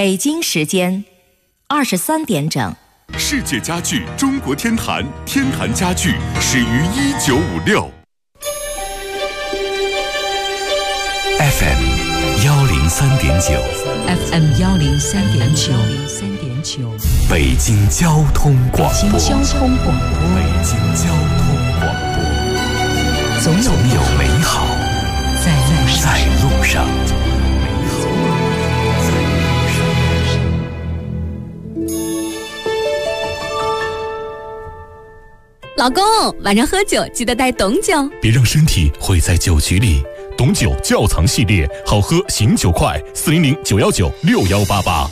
北京时间23点整。 世界家具中国天坛，天坛家具始于1956。 FM 103.9 FM 103.9 北京交通广播。 北京交通广播，总有美好在路上。 老公，晚上喝酒记得带董酒， 别让身体毁在酒局里。董酒窖藏系列，好喝醒酒快，400-919-6188。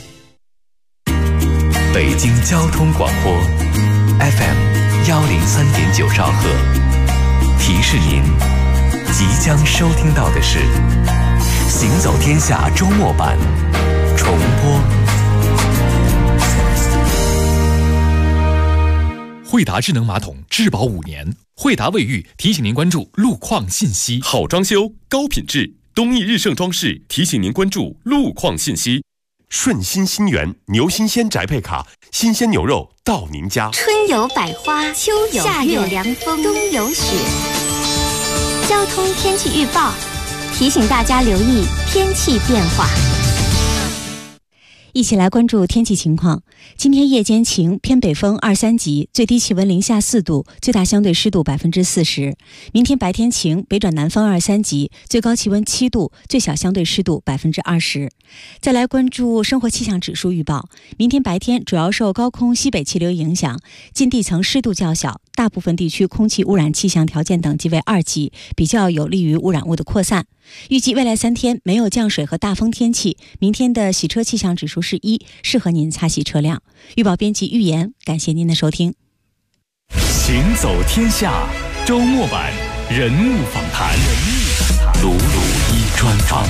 北京交通广播 FM 103.9兆赫，提示您即将收听到的是《行走天下》周末版重播。 惠达智能马桶质保5年，惠达卫浴提醒您关注路况信息。 好装修，高品质，东益日盛装饰提醒您关注路况信息。顺心新源牛新鲜宅配卡，新鲜牛肉到您家。 春有百花，秋有夏有凉风，冬有雪。交通天气预报提醒大家留意天气变化。 一起来关注天气情况。今天夜间晴，偏北风2、3级，最低气温零下4度，最大相对湿度40%。明天白天晴，北转南风2、3级，最高气温7度，最小相对湿度20%。再来关注生活气象指数预报。明天白天主要受高空西北气流影响，近地层湿度较小，大部分地区空气污染气象条件等级为2级，比较有利于污染物的扩散。预计未来3天没有降水和大风天气，明天的洗车气象指数是1，适合您擦洗车辆。预报编辑预言，感谢您的收听。 行走天下周末版人物访谈，鲁一专访。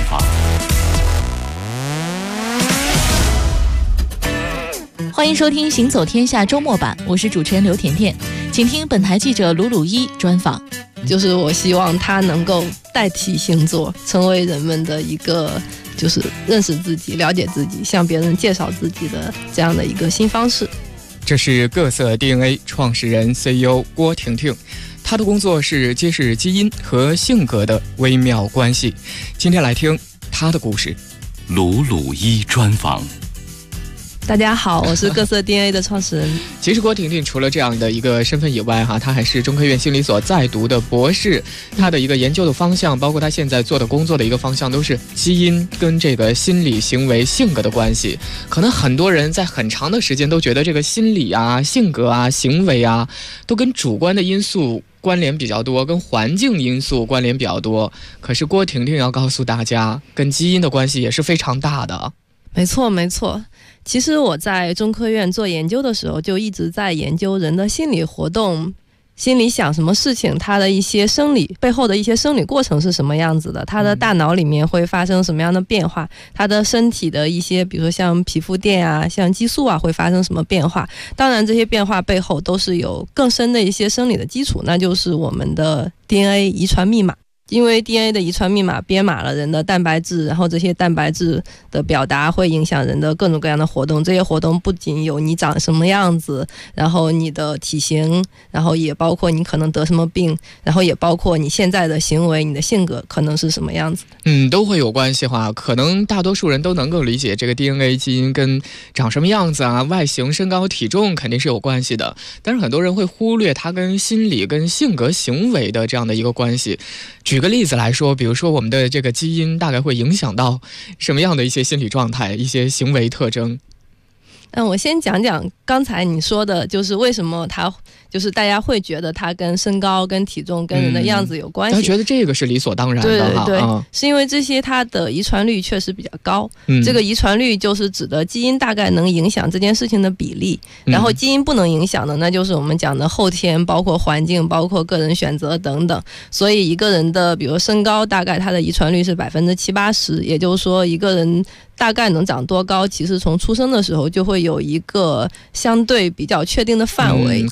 欢迎收听《行走天下》周末版，我是主持人刘甜甜，请听本台记者鲁一专访。 就是我希望它能够代替星座，成为人们的一个就是认识自己、了解自己、向别人介绍自己的这样的一个新方式。 这是各色 DNA 创始人 CEO 郭婷婷，她的工作是揭示基因和性格的微妙关系。今天来听她的故事。 鲁一专访。 大家好，我是各色 DNA 的创始人。 其实郭婷婷除了这样的一个身份以外，她还是中科院心理所在读的博士。她的一个研究的方向，包括她现在做的工作的一个方向，都是基因跟这个心理、行为、性格的关系。可能很多人在很长的时间都觉得这个心理啊、性格啊、行为啊，都跟主观的因素关联比较多，跟环境因素关联比较多。可是郭婷婷要告诉大家，跟基因的关系也是非常大的。 没错。其实我在中科院做研究的时候，就一直在研究人的心理活动，心里想什么事情，他的一些生理背后的一些生理过程是什么样子的，他的大脑里面会发生什么样的变化，他的身体的一些比如说像皮肤电啊、像激素啊会发生什么变化。当然这些变化背后都是有更深的一些生理的基础，那就是我们的 DNA 遗传密码。因为 DNA 的遗传密码编码了人的蛋白质，然后这些蛋白质的表达会影响人的各种各样的活动。这些活动不仅有你长什么样子，然后你的体型，然后也包括你可能得什么病，然后也包括你现在的行为，你的性格可能是什么样子的。 都会有关系哈。可能大多数人都能够理解这个 DNA 基因跟长什么样子啊、外形、身高、体重肯定是有关系的，但是很多人会忽略它跟心理、跟性格、行为的这样的一个关系。举个例子来说，比如说我们的这个基因大概会影响到什么样的一些心理状态、一些行为特征？ 我先讲讲刚才你说的，就是为什么它就是大家会觉得它跟身高、跟体重、跟人的样子有关系。他觉得这个是理所当然的。 对，是因为这些它的遗传率确实比较高。这个遗传率就是指的基因大概能影响这件事情的比例，然后基因不能影响的，那就是我们讲的后天，包括环境，包括个人选择等等。所以一个人的比如身高，大概它的遗传率是70%-80%，也就是说一个人大概能长多高，其实从出生的时候就会有一个相对比较确定的范围， 可以预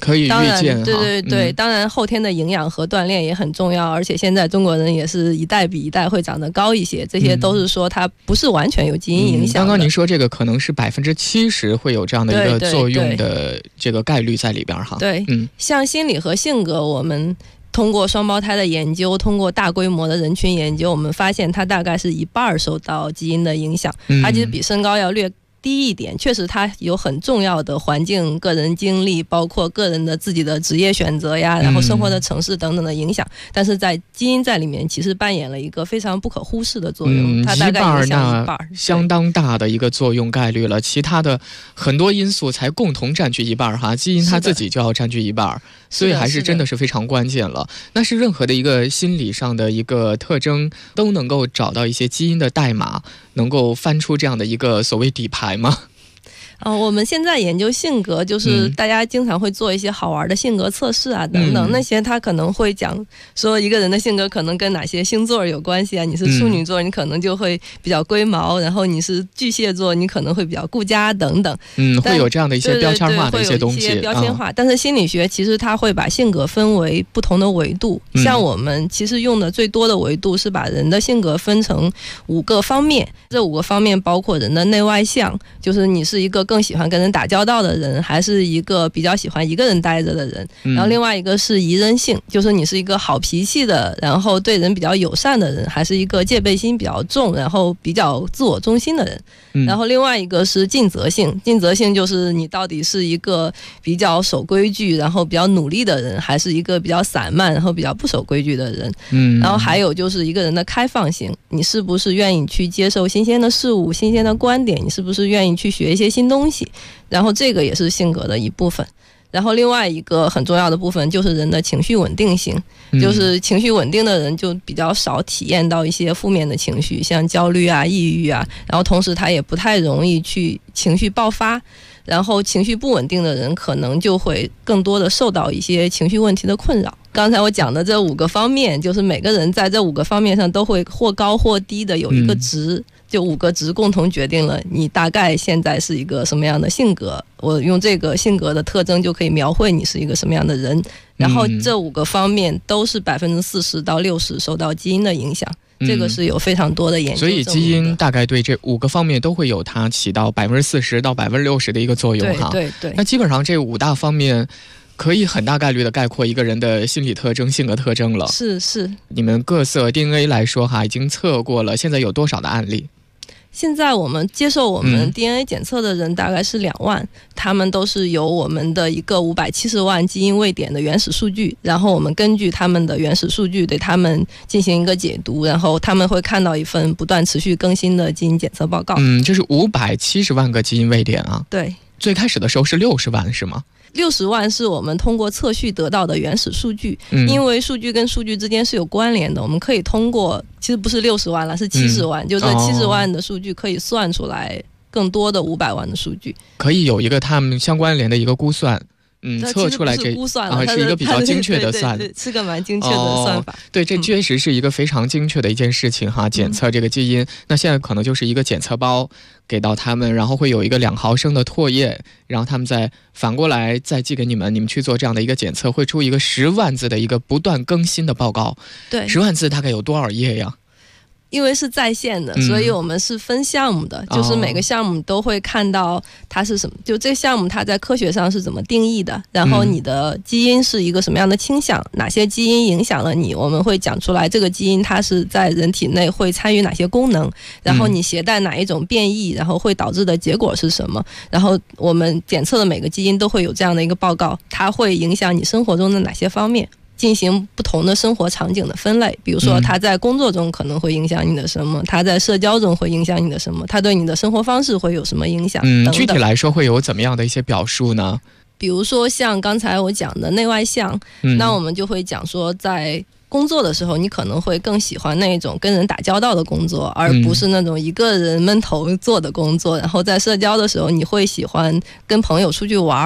荐。 对对对，当然后天的营养和锻炼也很重要，而且现在中国人也是一代比一代会长得高一些，这些都是说它不是完全有基因影响的。 刚刚您说这个可能是70%会有这样的一个作用的这个概率在里边哈。 对，像心理和性格，我们通过双胞胎的研究，通过大规模的人群研究，我们发现它大概是一半受到基因的影响，它其实比身高要略低一点，确实它有很重要的环境、个人经历，包括个人的自己的职业选择呀，然后生活的城市等等的影响，但是在基因在里面其实扮演了一个非常不可忽视的作用，它大概影响一半， 相当大的一个作用概率了，其他的很多因素才共同占据一半哈，基因它自己就要占据一半，所以还是真的是非常关键了。那是任何的一个心理上的一个特征都能够找到一些基因的代码，能够翻出这样的一个所谓底牌吗？ 我们现在研究性格，就是大家经常会做一些好玩的性格测试啊等等，那些他可能会讲说一个人的性格可能跟哪些星座有关系啊，你是处女座，你可能就会比较龟毛，然后你是巨蟹座，你可能会比较顾家等等， 会有这样的一些标签化的一些东西， 会有一些标签化，但是心理学其实它会把性格分为不同的维度，像我们其实用的最多的维度是把人的性格分成5个方面，这5个方面包括人的内外向，就是你是一个更喜欢跟人打交道的人，还是一个比较喜欢一个人待着的人，然后另外一个是宜人性，就是你是一个好脾气的，然后对人比较友善的人，还是一个戒备心比较重，然后比较自我中心的人，然后另外一个是尽责性，尽责性就是你到底是一个比较守规矩然后比较努力的人，还是一个比较散漫然后比较不守规矩的人，然后还有就是一个人的开放性，你是不是愿意去接受新鲜的事物、新鲜的观点，你是不是愿意去学一些新东西，然后这个也是性格的一部分。然后另外一个很重要的部分就是人的情绪稳定性，就是情绪稳定的人就比较少体验到一些负面的情绪，像焦虑啊、抑郁啊，然后同时他也不太容易去情绪爆发，然后情绪不稳定的人可能就会更多的受到一些情绪问题的困扰。刚才我讲的这5个方面，就是每个人在这5个方面上都会或高或低的有一个值，就5个值共同决定了你大概现在是一个什么样的性格，我用这个性格的特征就可以描绘你是一个什么样的人，然后这5个方面都是40%到60%受到基因的影响，这个是有非常多的研究， 所以基因大概对这5个方面都会有它起到40%到60%的一个作用哈。 对对对。 那基本上这5大方面可以很大概率的概括一个人的心理特征、性格特征了。 是。 你们各色 DNA 来说哈，已经测过了，现在有多少的案例？ 现在我们接受我们 DNA 检测的人大概是2万，他们都是由我们的一个570万基因位点的原始数据，然后我们根据他们的原始数据对他们进行一个解读，然后他们会看到一份不断持续更新的基因检测报告。 这是570万个基因位点啊。 对， 最开始的时候是60万是吗 ？60万是我们通过测序得到的原始数据，因为数据跟数据之间是有关联的，我们可以通过，其实不是60万了，是70万，就这70万的数据可以算出来更多的500万的数据， 可以有一个他们相关联的一个估算。测出来这估算了， 是一个比较精确的算， 对，是个蛮精确的算法。 对，这确实是一个非常精确的一件事情哈。检测这个基因，那现在可能就是一个检测包给到他们，然后会有一个2毫升的唾液，然后他们再反过来再寄给你们，你们去做这样的一个检测，会出一个10万字的一个不断更新的报告。 对 ，10万字大概有多少页呀？ 因为是在线的，所以我们是分项目的，就是每个项目都会看到它是什么，就这个项目它在科学上是怎么定义的，然后你的基因是一个什么样的倾向，哪些基因影响了你，我们会讲出来这个基因它是在人体内会参与哪些功能，然后你携带哪一种变异，然后会导致的结果是什么，然后我们检测的每个基因都会有这样的一个报告，它会影响你生活中的哪些方面，进行不同的生活场景的分类，比如说它在工作中可能会影响你的什么，它在社交中会影响你的什么，它对你的生活方式会有什么影响等等。 具体来说会有怎么样的一些表述呢？ 比如说像刚才我讲的内外向，那我们就会讲说在工作的时候你可能会更喜欢那种跟人打交道的工作，而不是那种一个人闷头做的工作，然后在社交的时候你会喜欢跟朋友出去玩，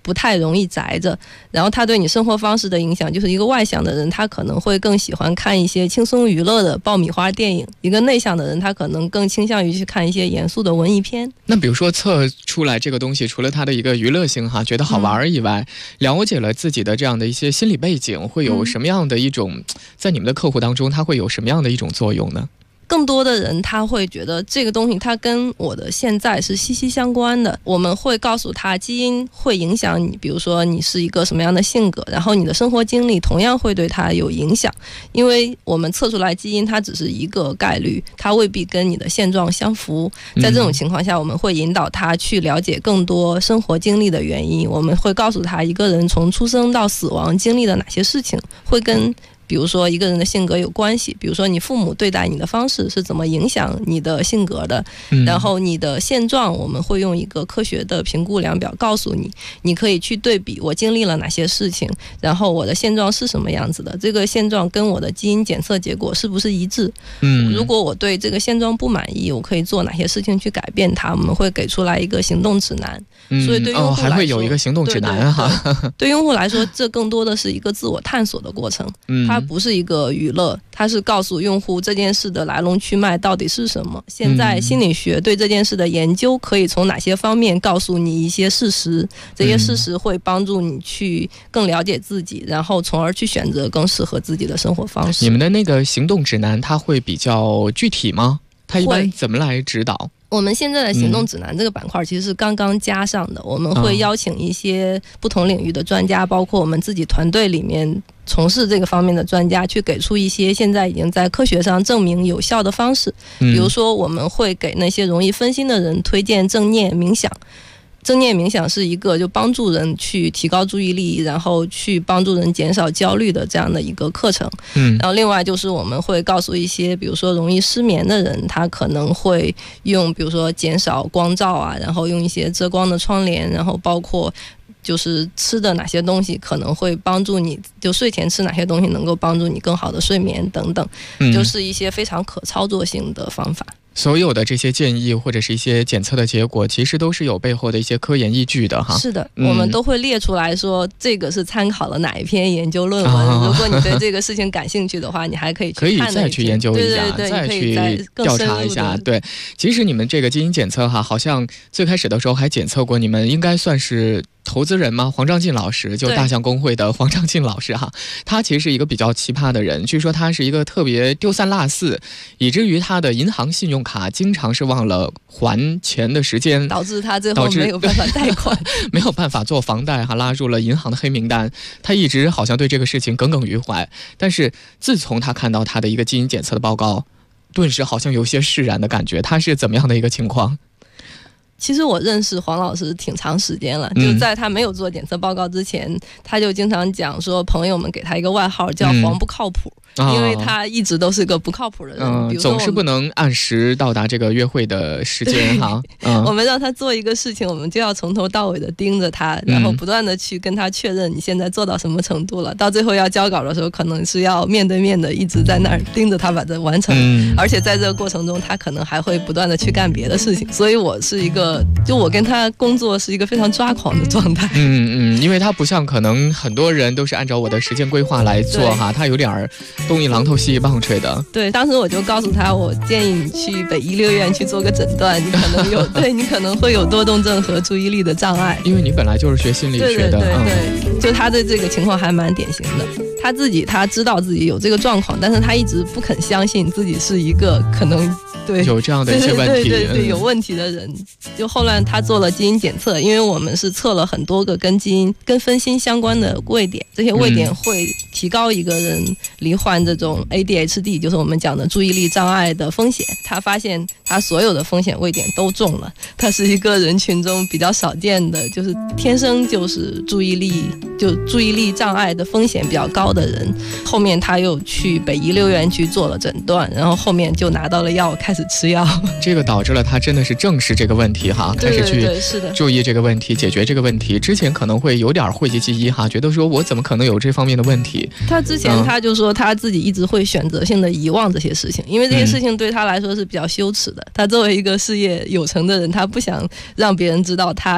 不太容易宅着，然后他对你生活方式的影响，就是一个外向的人他可能会更喜欢看一些轻松娱乐的爆米花电影，一个内向的人他可能更倾向于去看一些严肃的文艺片。 那比如说测出来这个东西，除了它的一个娱乐性哈，觉得好玩以外，了解了自己的这样的一些心理背景，会有什么样的一种，在你们的客户当中，它会有什么样的一种作用呢？ 更多的人他会觉得这个东西它跟我的现在是息息相关的，我们会告诉他基因会影响你，比如说你是一个什么样的性格，然后你的生活经历同样会对他有影响，因为我们测出来基因它只是一个概率，它未必跟你的现状相符。在这种情况下，我们会引导他去了解更多生活经历的原因，我们会告诉他一个人从出生到死亡经历了哪些事情会跟比如说一个人的性格有关系，比如说你父母对待你的方式是怎么影响你的性格的，然后你的现状我们会用一个科学的评估量表告诉你，你可以去对比我经历了哪些事情，然后我的现状是什么样子的，这个现状跟我的基因检测结果是不是一致，如果我对这个现状不满意，我可以做哪些事情去改变它，我们会给出来一个行动指南。所以对用户来说， 还会有一个行动指南哈。 对用户来说，这更多的是一个自我探索的过程，它不是一个娱乐，它是告诉用户这件事的来龙去脉到底是什么。现在心理学对这件事的研究可以从哪些方面告诉你一些事实，这些事实会帮助你去更了解自己，然后从而去选择更适合自己的生活方式。 你们的那个行动指南它会比较具体吗？它一般怎么来指导？ 我们现在的行动指南这个板块其实是刚刚加上的，我们会邀请一些不同领域的专家，包括我们自己团队里面从事这个方面的专家，去给出一些现在已经在科学上证明有效的方式。比如说我们会给那些容易分心的人推荐正念冥想，正念冥想是一个就帮助人去提高注意力，然后去帮助人减少焦虑的这样的一个课程。然后另外就是我们会告诉一些比如说容易失眠的人，他可能会用比如说减少光照啊，然后用一些遮光的窗帘，然后包括就是吃的哪些东西可能会帮助你，就睡前吃哪些东西能够帮助你更好的睡眠等等，就是一些非常可操作性的方法。 所有的这些建议或者是一些检测的结果，其实都是有背后的一些科研依据的哈。 是的，我们都会列出来说这个是参考了哪一篇研究论文。如果你对这个事情感兴趣的话，你还可以去看再去研究一下， 对， 再去调查一下。对，其实你们这个基因检测哈，好像最开始的时候还检测过，你们应该算是投资人吗？黄章进老师，就大象公会的黄章进老师哈，他其实是一个比较奇葩的人，据说他是一个特别丢三落四，以至于他的银行信用卡经常是忘了还钱的时间， 导致他最后没有办法贷款， 没有办法做房贷哈，拉入了银行的黑名单。他一直好像对这个事情耿耿于怀，但是自从他看到他的一个基因检测的报告，顿时好像有些释然的感觉。他是怎么样的一个情况？ 其实我认识黄老师挺长时间了，就在他没有做检测报告之前，他就经常讲说朋友们给他一个外号叫黄不靠谱，因为他一直都是个不靠谱的人，比如说总是不能按时到达这个约会的时间哈。 我们让他做一个事情，我们就要从头到尾的盯着他，然后不断的去跟他确认你现在做到什么程度了，到最后要交稿的时候，可能是要面对面的一直在那儿盯着他把这完成，而且在这个过程中他可能还会不断的去干别的事情，所以我是一个就我跟他工作是一个非常抓狂的状态。 因为他不像可能很多人都是按照我的时间规划来做哈，他有点东一榔头西一棒槌的。 对，当时我就告诉他，我建议你去北医6院去做个诊断，你可能有对你可能会有多动症和注意力的障碍， 因为你本来就是学心理学的。 对，就他的这个情况还蛮典型的。他知道自己有这个状况，但是他一直不肯相信自己是一个可能对有这样的一些问题， 对有问题的人。就后来他做了基因检测，因为我们是测了很多个跟基因跟分心相关的位点，这些位点会提高一个人罹患这种 ADHD， 就是我们讲的注意力障碍的风险。他发现他所有的风险位点都中了，他是一个人群中比较少见的，就是天生就是注意力障碍的风险比较高的人。后面他又去北医6院去做了诊断，然后后面就拿到了药，开始吃药。 这个导致了他真的是正视这个问题哈，开始去注意这个问题，解决这个问题。之前可能会有点讳疾忌医哈，觉得说我怎么可能有这方面的问题。 他之前他就说他自己一直会选择性的遗忘这些事情，因为这些事情对他来说是比较羞耻的。他作为一个事业有成的人，他不想让别人知道他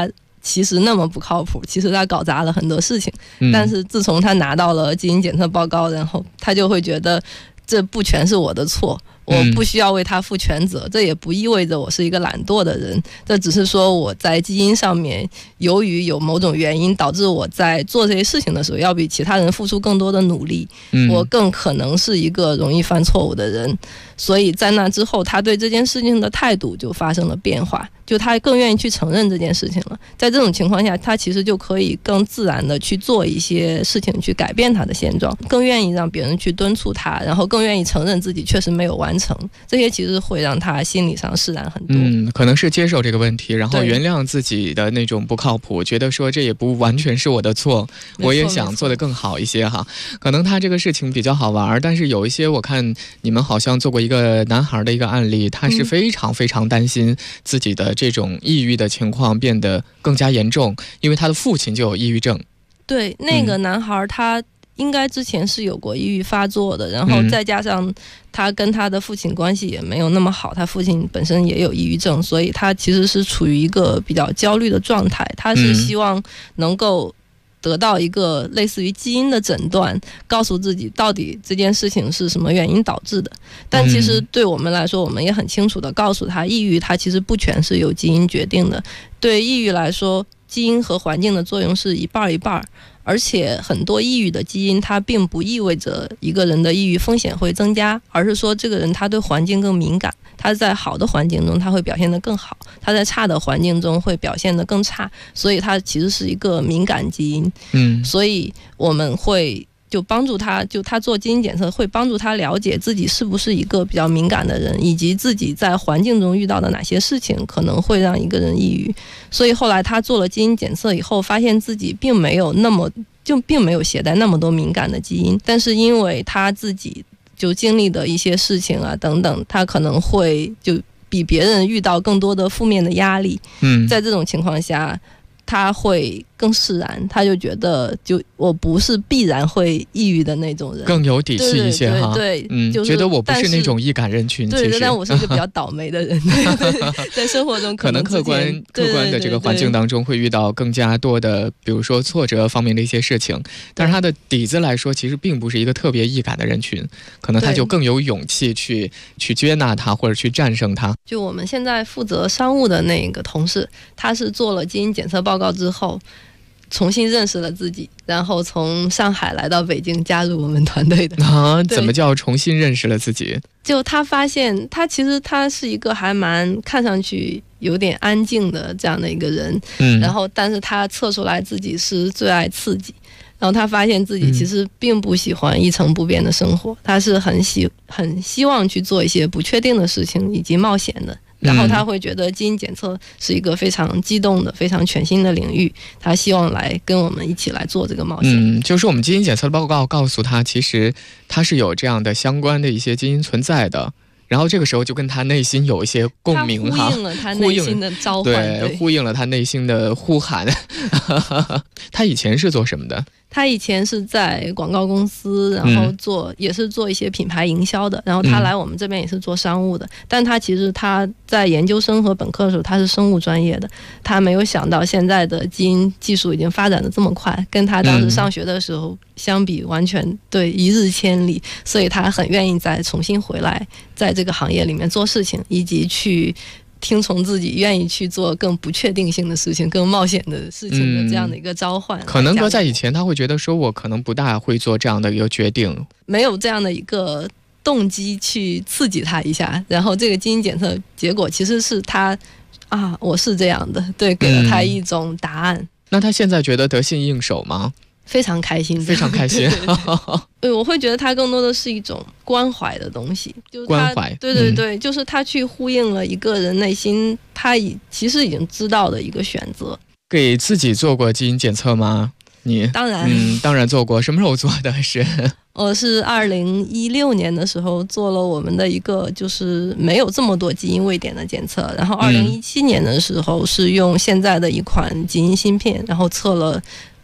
其实那么不靠谱，其实他搞砸了很多事情。但是自从他拿到了基因检测报告，然后他就会觉得这不全是我的错，我不需要为他负全责。这也不意味着我是一个懒惰的人，这只是说我在基因上面由于有某种原因导致我在做这些事情的时候要比其他人付出更多的努力，我更可能是一个容易犯错误的人。所以在那之后他对这件事情的态度就发生了变化，就他更愿意去承认这件事情了。在这种情况下，他其实就可以更自然的去做一些事情去改变他的现状，更愿意让别人去敦促他，然后更愿意承认自己确实没有完成。这些其实会让他心理上释然很多。 可能是接受这个问题，然后原谅自己的那种不靠谱，觉得说这也不完全是我的错，我也想做得更好一些哈。可能他这个事情比较好玩，但是有一些我看你们好像做过一个男孩的一个案例，他是非常非常担心自己的这种抑郁的情况变得更加严重，因为他的父亲就有抑郁症。 对，那个男孩他应该之前是有过抑郁发作的，然后再加上他跟他的父亲关系也没有那么好，他父亲本身也有抑郁症，所以他其实是处于一个比较焦虑的状态。他是希望能够得到一个类似于基因的诊断，告诉自己到底这件事情是什么原因导致的。但其实对我们来说，我们也很清楚的告诉他，抑郁它其实不全是由基因决定的。对抑郁来说，基因和环境的作用是一半一半，而且很多抑郁的基因它并不意味着一个人的抑郁风险会增加，而是说这个人他对环境更敏感，他在好的环境中他会表现得更好，他在差的环境中会表现得更差，所以他其实是一个敏感基因。所以我们会就帮助他，就他做基因检测会帮助他了解自己是不是一个比较敏感的人，以及自己在环境中遇到的哪些事情可能会让一个人抑郁。所以后来他做了基因检测以后，发现自己并没有携带那么多敏感的基因，但是因为他自己就经历的一些事情啊等等，他可能会就比别人遇到更多的负面的压力。在这种情况下他会更释然，他就觉得就我不是必然会抑郁的那种人， 更有底气一些哈。 对，就是觉得我不是那种易感人群。 对，但我是一个比较倒霉的人。在生活中可能客观的这个环境当中会遇到更加多的，比如说挫折方面的一些事情，但是他的底子来说，其实并不是一个特别易感的人群，可能他就更有勇气去接纳他或者去战胜他。 就我们现在负责商务的那个同事，他是做了基因检测报告之后重新认识了自己，然后从上海来到北京加入我们团队的。 怎么叫重新认识了自己？ 就他发现他其实他是一个还蛮看上去有点安静的这样的一个人，然后但是他测出来自己是最爱刺激，然后他发现自己其实并不喜欢一成不变的生活，他是很希望去做一些不确定的事情以及冒险的。然后他会觉得基因检测是一个非常激动的非常全新的领域，他希望来跟我们一起来做这个冒险。 就是我们基因检测的报告告诉他，其实他是有这样的相关的一些基因存在的，然后这个时候就跟他内心有一些共鸣哈， 呼应了他内心的召唤， 对，呼应了他内心的呼喊。他以前是做什么的？ 他以前是在广告公司，然后也是做一些品牌营销的，然后他来我们这边也是做商务的，但他其实他在研究生和本科的时候他是生物专业的，他没有想到现在的基因技术已经发展得这么快，跟他当时上学的时候相比完全对一日千里，所以他很愿意再重新回来在这个行业里面做事情，以及去听从自己愿意去做更不确定性的事情更冒险的事情的这样的一个召唤。 可能搁在以前他会觉得说我可能不大会做这样的一个决定， 没有这样的一个动机去刺激他一下，然后这个基因检测结果其实是他我是这样的，对，给了他一种答案。 那他现在觉得得心应手吗？ 非常开心， 非常开心。 对，我会觉得它更多的是一种关怀的东西，就是关怀。 对，就是他去呼应了一个人内心他其实已经知道的一个选择。 给自己做过基因检测吗？你当然， 当然做过。什么时候做的？ 我是2016年的时候做了我们的一个就是没有这么多基因位点的检测，然后2017年的时候是用现在的一款基因芯片，然后测了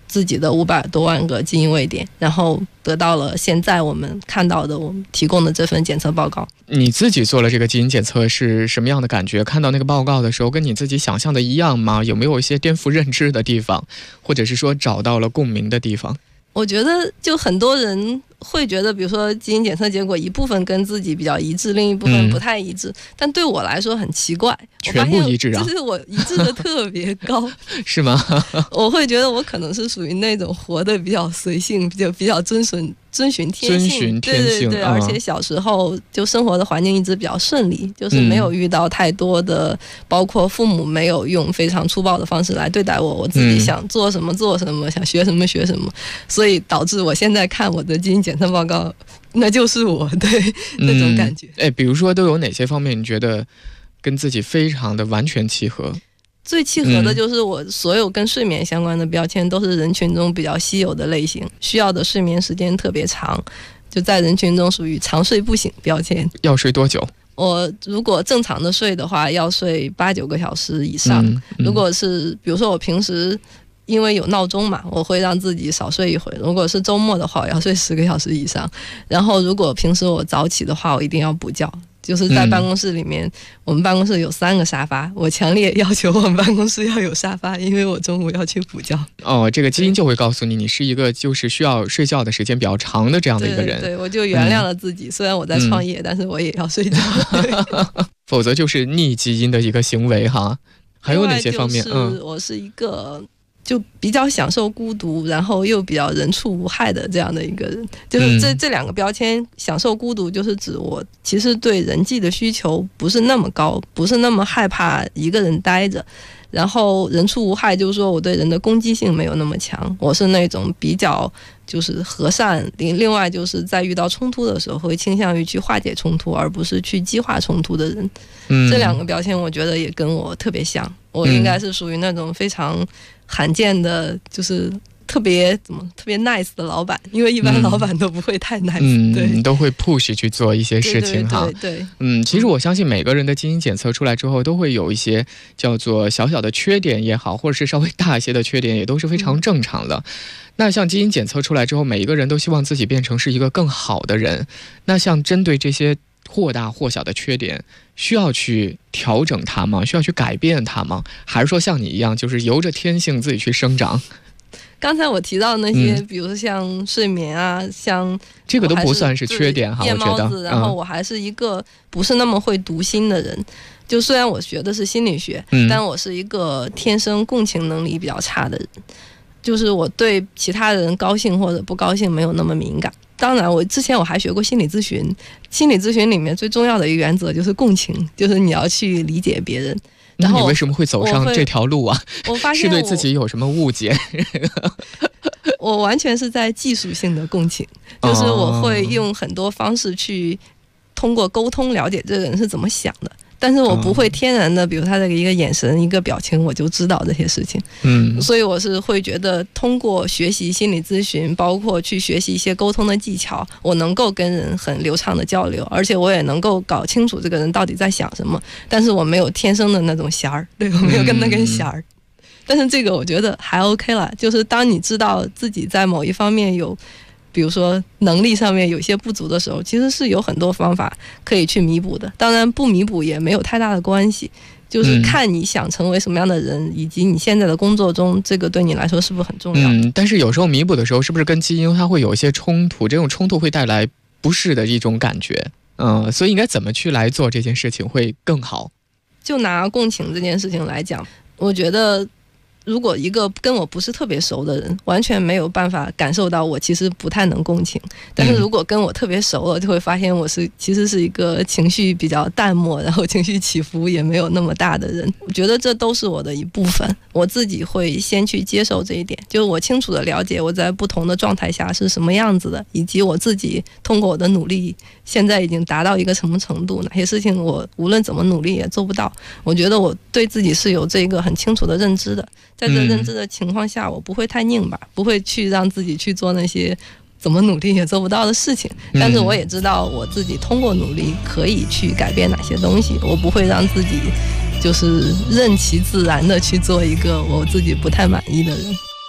自己的500多万个基因位点，然后得到了现在我们看到的我们提供的这份检测报告。 你自己做了这个基因检测是什么样的感觉？看到那个报告的时候跟你自己想象的一样吗？有没有一些颠覆认知的地方，或者是说找到了共鸣的地方？ 我觉得就很多人会觉得，比如说基因检测结果一部分跟自己比较一致，另一部分不太一致，但对我来说很奇怪， 全部一致啊！ 就是我一致的特别高， 是吗？ 我会觉得我可能是属于那种活得比较随性，比较遵循天性，对，而且小时候就生活的环境一直比较顺利，就是没有遇到太多的，包括父母没有用非常粗暴的方式来对待我，我自己想做什么做什么，想学什么学什么，所以导致我现在看我的基因检测报告，那就是我对那种感觉。 比如说都有哪些方面你觉得跟自己非常的完全契合？ 最契合的就是我所有跟睡眠相关的标签都是人群中比较稀有的类型，需要的睡眠时间特别长，就在人群中属于长睡不醒标签。 要睡多久？ 我如果正常的睡的话，要睡8-9个小时以上。如果是比如说我平时因为有闹钟嘛，我会让自己少睡一会儿。如果是周末的话，我要睡10个小时以上。然后如果平时我早起的话，我一定要补觉。就是在办公室里面，我们办公室有3个沙发，我强烈要求我们办公室要有沙发，因为我中午要去补觉。 这个基因就会告诉你，你是一个就是需要睡觉的时间比较长的这样的一个人。 对，我就原谅了自己，虽然我在创业，但是我也要睡觉。 否则就是逆基因的一个行为哈。还有哪些方面？ 我是一个就比较享受孤独，然后又比较人畜无害的这样的一个人。就是这2个标签，享受孤独就是指我其实对人际的需求不是那么高，不是那么害怕一个人待着。然后人畜无害就是说我对人的攻击性没有那么强，我是那种比较就是和善，另外就是在遇到冲突的时候会倾向于去化解冲突，而不是去激化冲突的人。这2个标签我觉得也跟我特别像，我应该是属于那种非常罕见的，就是特别 nice 的老板，因为一般老板都不会太 nice，对， 都会 push 去做一些事情哈。 对， 其实我相信每个人的基因检测出来之后，都会有一些叫做小小的缺点也好，或者是稍微大一些的缺点，也都是非常正常的。那像基因检测出来之后，每一个人都希望自己变成是一个更好的人。那像针对这些或大或小的缺点，需要去调整它吗？需要去改变它吗？还是说像你一样，就是由着天性自己去生长？ 刚才我提到那些，比如像睡眠啊，像这个都不算是缺点哈，我觉得。 然后我还是一个不是那么会读心的人。就虽然我学的是心理学，但我是一个天生共情能力比较差的人。就是我对其他人高兴或者不高兴没有那么敏感。当然之前我还学过心理咨询，心理咨询里面最重要的一个原则就是共情，就是你要去理解别人。 那你为什么会走上这条路啊？ 我发现是对自己有什么误解？ 我完全是在技术性的共情，就是我会用很多方式去通过沟通了解这个人是怎么想的。但是我不会天然的，比如他的一个眼神、一个表情，我就知道这些事情。所以我是会觉得，通过学习心理咨询，包括去学习一些沟通的技巧，我能够跟人很流畅的交流，而且我也能够搞清楚这个人到底在想什么。但是我没有天生的那种弦儿，对，我没有跟那根弦儿。但是这个我觉得还 OK 了，就是当你知道自己在某一方面有，比如说能力上面有些不足的时候，其实是有很多方法可以去弥补的。当然不弥补也没有太大的关系，就是看你想成为什么样的人，以及你现在的工作中这个对你来说是不是很重要。 但是有时候弥补的时候是不是跟基因它会有一些冲突，这种冲突会带来不适的一种感觉。所以应该怎么去来做这件事情会更好？ 就拿共情这件事情来讲，我觉得如果一个跟我不是特别熟的人完全没有办法感受到我其实不太能共情，但是如果跟我特别熟了，就会发现我其实是一个情绪比较淡漠，然后情绪起伏也没有那么大的人。我觉得这都是我的一部分，我自己会先去接受这一点，就是我清楚的了解我在不同的状态下是什么样子的，以及我自己通过我的努力现在已经达到一个什么程度，哪些事情我无论怎么努力也做不到。我觉得我对自己是有这个很清楚的认知的，在这认知的情况下，我不会太拧巴，不会去让自己去做那些怎么努力也做不到的事情。但是我也知道我自己通过努力可以去改变哪些东西，我不会让自己就是任其自然的去做一个我自己不太满意的人。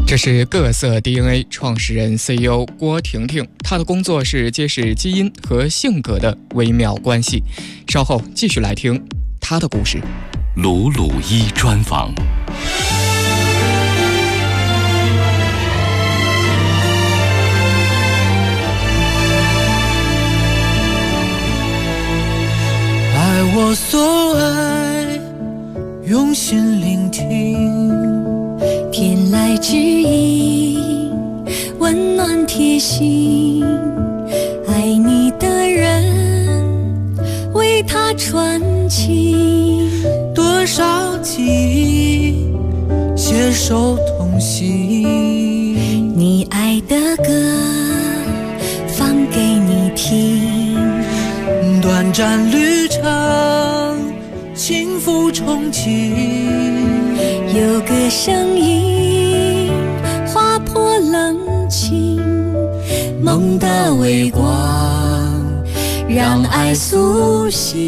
这是各色 DNA 创始人 CEO 郭婷婷，她的工作是揭示基因和性格的微妙关系。稍后继续来听她的故事。 鲁鲁一专访。 爱我所爱，用心聆听， 天籁之音，温暖贴心。爱你的人，为他传情。 多少记忆携手同行， 你爱的歌放给你听。 短暂旅程，幸福憧憬。 有个声音划破冷清，梦的微光让爱苏醒。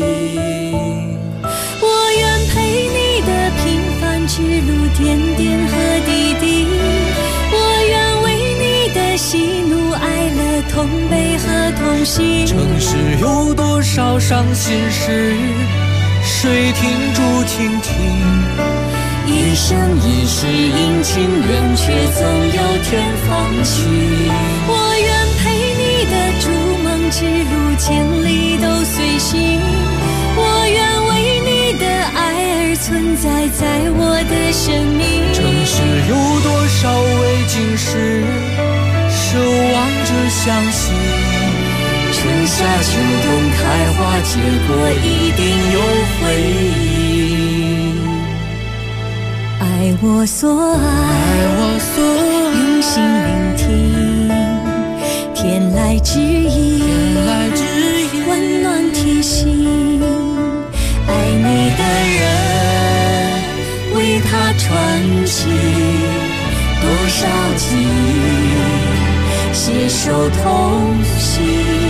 我愿陪你的平凡之路，点点和滴滴。我愿为你的喜怒哀乐同悲和同行。 城市有多少伤心事，谁听住倾听？ 一生一世阴晴圆缺，总有天放晴。我愿陪你的逐梦之路，千里都随行。我愿为你的爱而存在，在我的生命。 城市有多少未经事，守望着相信。 春夏秋冬开花结果，一定有回应。爱我所爱，用心聆听，天籁之音，温暖贴心。爱你的人，为他传情。多少记忆携手同行。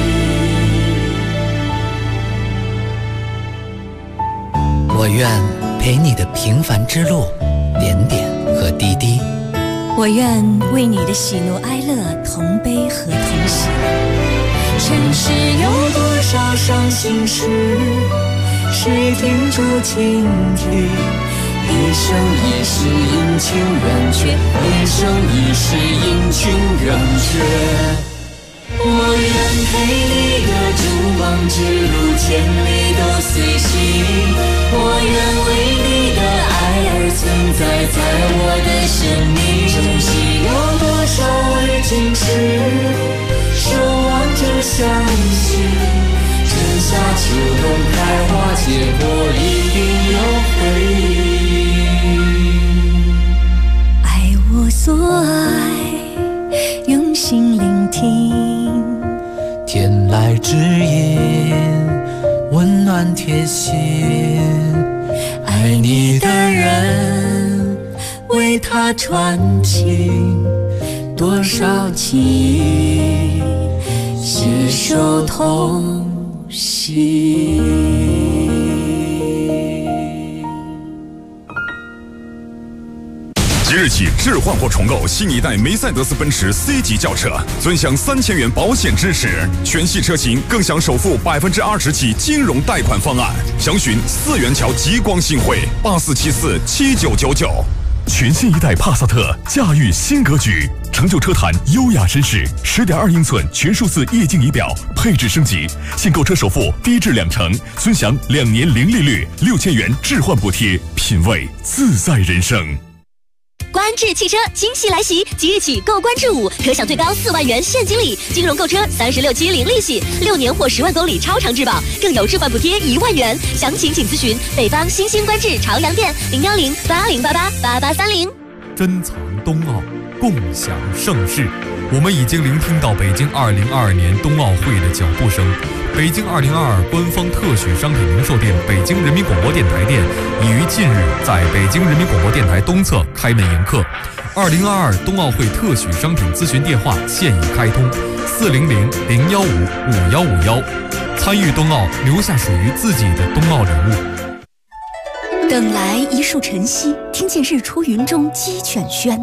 我愿陪你的平凡之路，点点和滴滴。 我愿为你的喜怒哀乐同悲和同喜。尘世有多少伤心事，谁听住倾听？一生一世阴晴圆缺，一生一世阴晴圆缺。我愿陪你的逐梦之路，千里都随行。我愿为你的爱而存在，在我的生命。城市有多少未经事，守望着相信。春夏秋冬开花结果，一定有回应。爱我所爱，用心聆听， 天籁之音，温暖贴心。爱你的人，为他传情。多少记忆携手同行。 即日起置换或重购新一代梅赛德斯奔驰 C 级轿车，尊享3000元保险支持，全系车型更享首付20%起金融贷款方案。详询4元桥极光信汇84747999。 全新一代帕萨特驾驭新格局，成就车坛优雅绅士。10.2英寸全数字液晶仪表，配置升级，现购车首付低至20%，尊享2年零利率，6000元置换补贴，品味自在人生。 观致汽车惊喜来袭，即日起购观致5可享最高4万元现金礼，金融购车36期零利息，6年或10万公里超长质保，更有置换补贴1万元。详情请咨询北方新兴观致朝阳店01080888830。 珍藏冬奥，共享盛世。我们已经聆听到北京2022年冬奥会的脚步声。北京2022官方特许商品零售店北京人民广播电台店已于近日在北京人民广播电台东侧开门迎客。2022冬奥会特许商品咨询电话现已开通，400-015-5151。参与冬奥，留下属于自己的冬奥人物。 等来一树晨曦，听见日出云中鸡犬喧。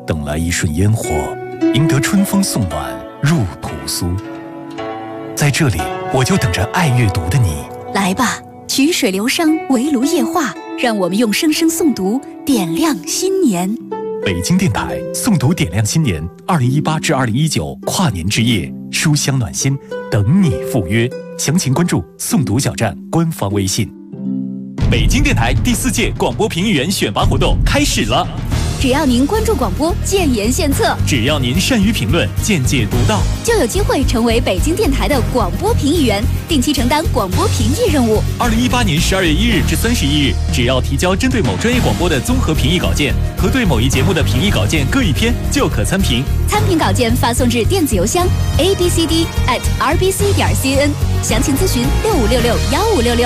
等来一瞬烟火，赢得春风送暖入屠苏。在这里，我就等着爱阅读的你。 来吧，曲水流觞，围炉夜话，让我们用声声诵读点亮新年。 北京电台诵读点亮新年2018至2019跨年之夜，书香暖心，等你赴约。详情关注诵读小站官方微信。北京电台第4届广播评议员选拔活动开始了。 只要您关注广播，建言献策； 只要您善于评论，见解独到， 就有机会成为北京电台的广播评议员，定期承担广播评议任务。 2018年12月1日至31日，只要提交针对某专业广播的综合评议稿件和对某一节目的评议稿件各1篇，就可参评。 参评稿件发送至电子邮箱 abcd@rbc.cn， 详情咨询65661566。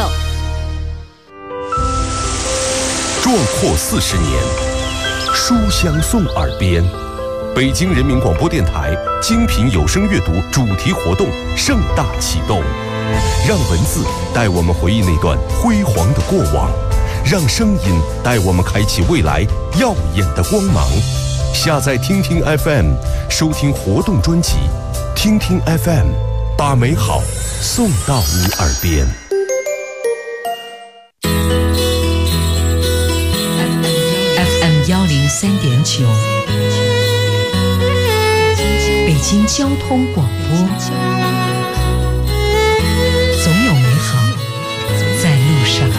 壮阔40年，书香送耳边。北京人民广播电台精品有声阅读主题活动盛大启动，让文字带我们回忆那段辉煌的过往，让声音带我们开启未来耀眼的光芒。下载听听 FM， 收听活动专辑，听听 FM， 把美好送到你耳边。 103.9，北京交通广播，总有美好在路上。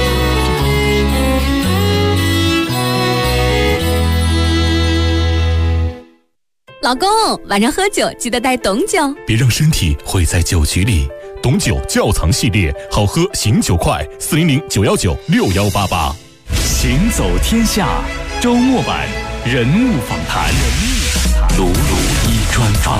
老公，晚上喝酒记得带董酒， 别让身体毁在酒局里。董酒窖藏系列，好喝醒酒快，400-919-6188。 行走天下周末版人物访谈，鲁鲁一专访。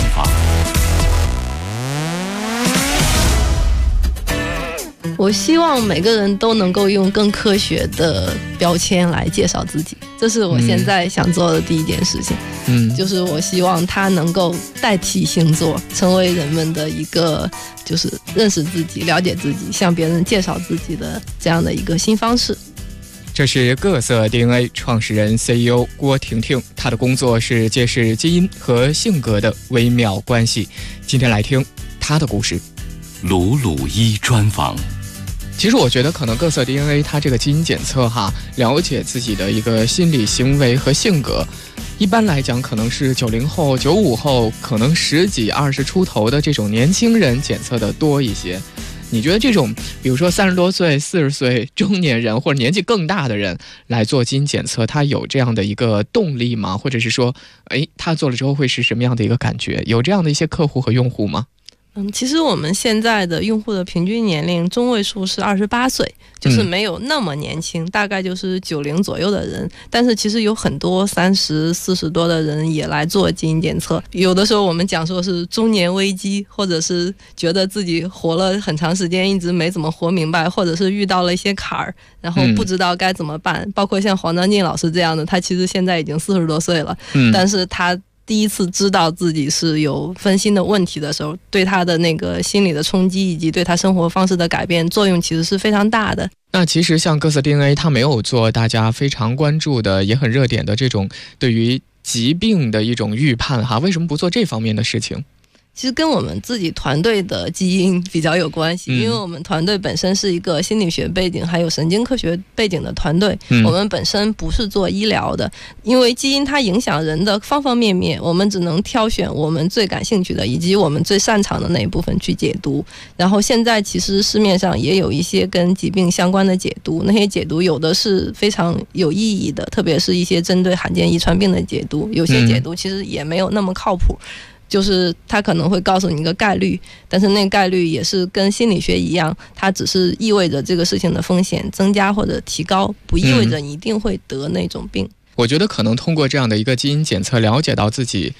我希望每个人都能够用更科学的标签来介绍自己，这是我现在想做的第一件事情。就是我希望它能够代替星座，成为人们的一个就是认识自己、了解自己、向别人介绍自己的这样的一个新方式。 这是各色 DNA 创始人 CEO 郭婷婷，她的工作是揭示基因和性格的微妙关系。今天来听她的故事。 鲁鲁一专访。 其实我觉得可能各色 DNA 它这个基因检测了解自己的一个心理行为和性格，一般来讲可能是90后、95后，可能10几、20出头的这种年轻人检测的多一些。你觉得这种比如说30多岁、40岁中年人或者年纪更大的人来做基因检测，他有这样的一个动力吗？或者是说他做了之后会是什么样的一个感觉？有这样的一些客户和用户吗？ 其实我们现在的用户的平均年龄中位数是28岁，就是没有那么年轻，大概就是90左右的人。但是其实有很多30、40多的人也来做基因检测。有的时候我们讲说是中年危机，或者是觉得自己活了很长时间一直没怎么活明白，或者是遇到了一些坎儿，然后不知道该怎么办。包括像黄章进老师这样的，他其实现在已经40多岁了，但是他第一次知道自己是有分心的问题的时候，对他的那个心理的冲击以及对他生活方式的改变作用其实是非常大的。 那其实像各色 DNA 它没有做大家非常关注的也很热点的这种对于疾病的一种预判为什么不做这方面的事情？ 其实跟我们自己团队的基因比较有关系，因为我们团队本身是一个心理学背景还有神经科学背景的团队，我们本身不是做医疗的，因为基因它影响人的方方面面，我们只能挑选我们最感兴趣的以及我们最擅长的那一部分去解读。然后现在其实市面上也有一些跟疾病相关的解读，那些解读有的是非常有意义的，特别是一些针对罕见遗传病的解读，有些解读其实也没有那么靠谱，就是它可能会告诉你一个概率，但是那个概率也是跟心理学一样，它只是意味着这个事情的风险增加或者提高，不意味着你一定会得那种病。 我觉得可能通过这样的一个基因检测了解到自己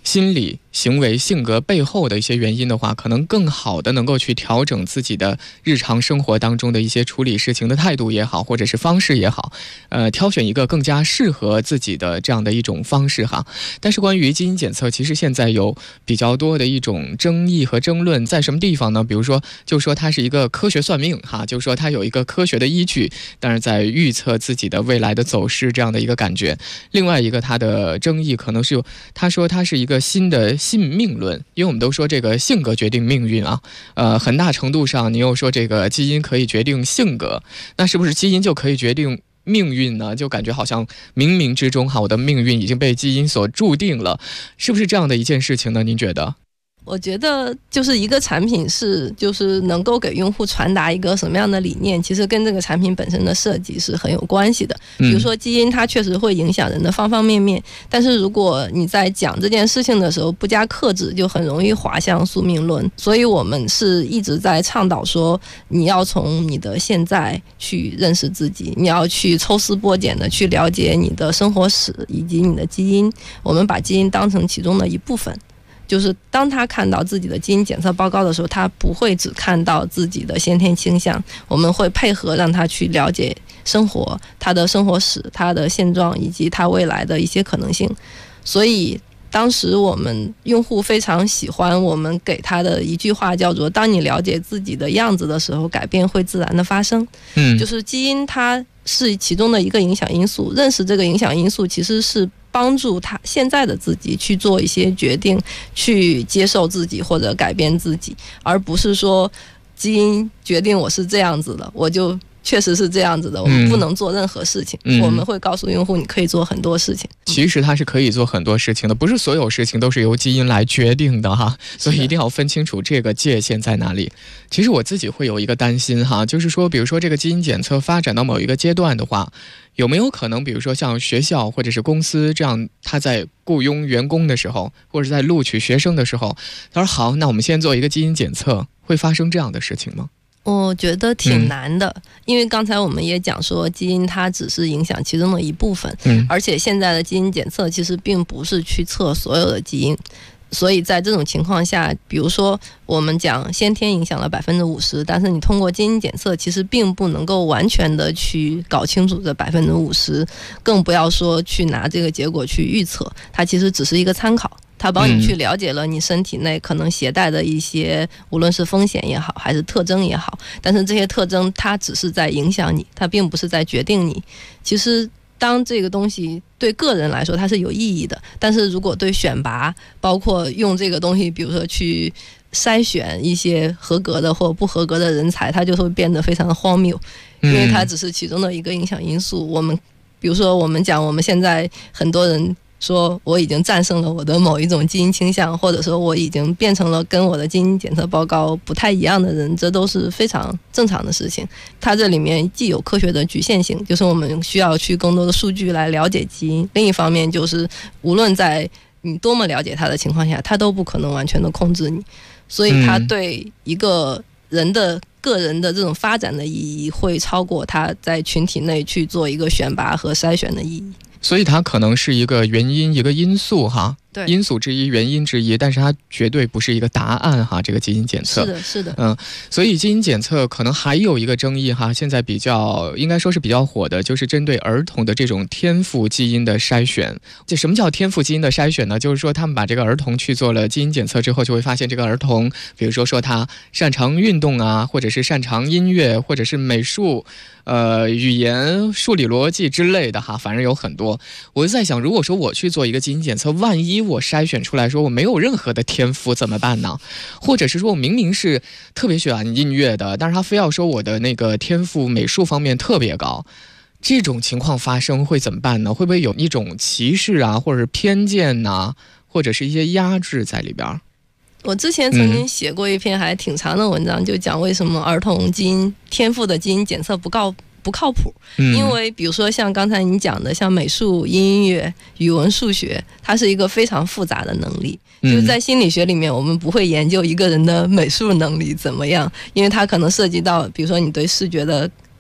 心理、行为、性格背后的一些原因的话，可能更好的能够去调整自己的日常生活当中的一些处理事情的态度也好，或者是方式也好，挑选一个更加适合自己的这样的一种方式哈。但是关于基因检测，其实现在有比较多的一种争议和争论，在什么地方呢？比如说，就说它是一个科学算命哈，就说它有一个科学的依据，但是在预测自己的未来的走势这样的一个感觉。另外一个它的争议可能是他说它是一个新的信命论，因为我们都说这个性格决定命运啊，很大程度上你又说这个基因可以决定性格，那是不是基因就可以决定命运呢？就感觉好像冥冥之中哈，我的命运已经被基因所注定了，是不是这样的一件事情呢？您觉得？ 我觉得就是一个产品就是能够给用户传达一个什么样的理念，其实跟这个产品本身的设计是很有关系的。比如说基因它确实会影响人的方方面面，但是如果你在讲这件事情的时候不加克制，就很容易滑向宿命论。所以我们是一直在倡导说，你要从你的现在去认识自己，你要去抽丝剥茧的去了解你的生活史以及你的基因，我们把基因当成其中的一部分。就是当他看到自己的基因检测报告的时候，他不会只看到自己的先天倾向，我们会配合让他去了解生活，他的生活史，他的现状以及他未来的一些可能性。所以当时我们用户非常喜欢我们给他的一句话，叫做当你了解自己的样子的时候，改变会自然的发生。就是基因它是其中的一个影响因素，认识这个影响因素其实是帮助他现在的自己去做一些决定，去接受自己或者改变自己，而不是说基因决定我是这样子的，我就确实是这样子的，我们不能做任何事情。我们会告诉用户你可以做很多事情。 其实它是可以做很多事情的，不是所有事情都是由基因来决定的哈，所以一定要分清楚这个界限在哪里。其实我自己会有一个担心哈，就是说比如说这个基因检测发展到某一个阶段的话，有没有可能比如说像学校或者是公司这样，他在雇佣员工的时候，或者在录取学生的时候，他说好，那我们先做一个基因检测，会发生这样的事情吗？ 我觉得挺难的，因为刚才我们也讲说基因它只是影响其中的一部分，而且现在的基因检测其实并不是去测所有的基因。所以在这种情况下，比如说我们讲先天影响了50%，但是你通过基因检测其实并不能够完全的去搞清楚这50%，更不要说去拿这个结果去预测，它其实只是一个参考，它帮你去了解了你身体内可能携带的一些无论是风险也好还是特征也好，但是这些特征它只是在影响你，它并不是在决定你。其实当这个东西对个人来说它是有意义的，但是如果对选拔，包括用这个东西比如说去筛选一些合格的或不合格的人才，它就会变得非常的荒谬，因为它只是其中的一个影响因素。我们比如说我们讲我们现在很多人说我已经战胜了我的某一种基因倾向，或者说我已经变成了跟我的基因检测报告不太一样的人，这都是非常正常的事情。它这里面既有科学的局限性，就是我们需要去更多的数据来了解基因，另一方面就是无论在你多么了解它的情况下，它都不可能完全的控制你，所以它对一个人的个人的这种发展的意义会超过它在群体内去做一个选拔和筛选的意义。 所以它可能是一个原因，一个因素哈，因素之一，原因之一，但是它绝对不是一个答案哈。这个基因检测是的， 所以基因检测可能还有一个争议哈，现在比较应该说是比较火的，就是针对儿童的这种天赋基因的筛选。这什么叫天赋基因的筛选呢？就是说他们把这个儿童去做了基因检测之后，就会发现这个儿童，比如说他擅长运动啊，或者是擅长音乐，或者是美术。语言、数理逻辑之类的哈，反正有很多。我就在想，如果说我去做一个基因检测，万一我筛选出来说我没有任何的天赋怎么办呢？或者是说我明明是特别喜欢音乐的，但是他非要说我的那个天赋美术方面特别高，这种情况发生会怎么办呢？会不会有一种歧视啊，或者是偏见啊，或者是一些压制在里边？ 我之前曾经写过一篇还挺长的文章，就讲为什么儿童基因天赋的基因检测不靠谱。因为比如说像刚才你讲的，像美术、音乐、语文、数学，它是一个非常复杂的能力。就是在心理学里面，我们不会研究一个人的美术能力怎么样，因为它可能涉及到比如说你对视觉的